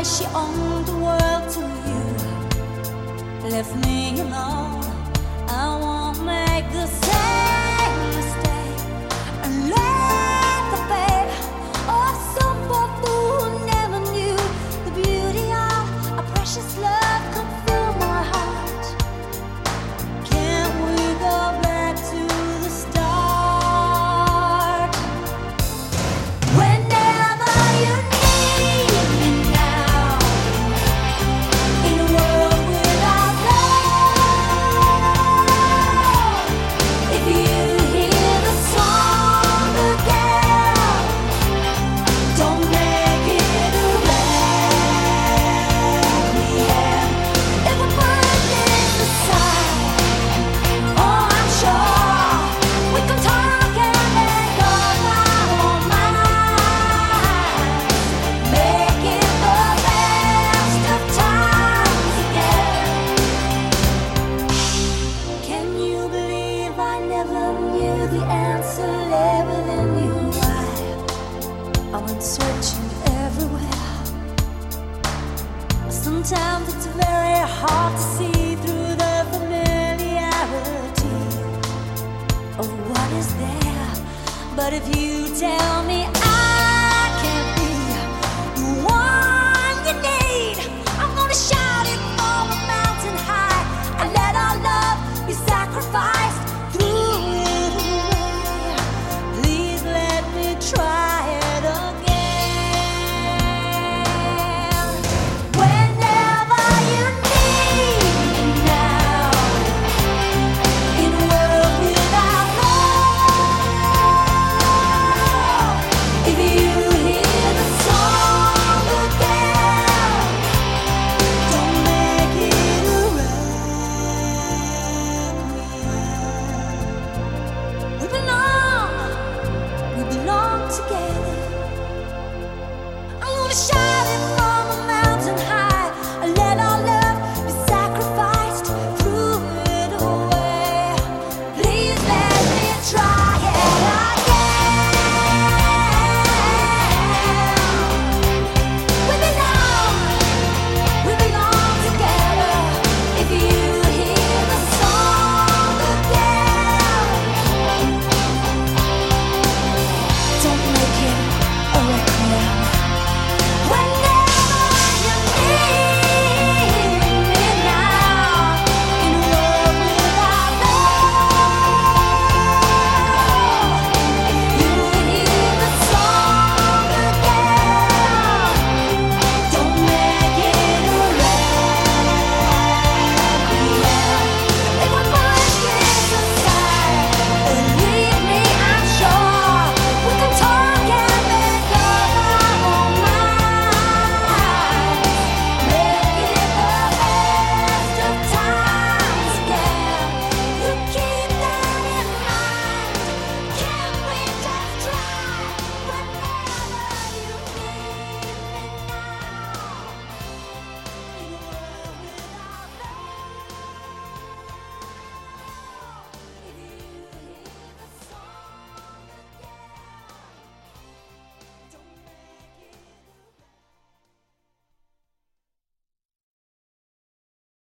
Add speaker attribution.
Speaker 1: she owned the world to you. Left me alone. I won't make the same mistake and let the fate of some poor fool who never knew the beauty of a precious love come fill my heart. Can't we go back to the start? Whenever you need me now, in a world without love, if you hear the song again, don't make it a requiem. If a bird is the sign, oh, I'm sure we can talk and let go of our minds. Make it the best of times again. Can you believe I never knew the answer lay within you? I went searching everywhere. Sometimes it's very hard to see through the familiarity of what is there. But if you tell me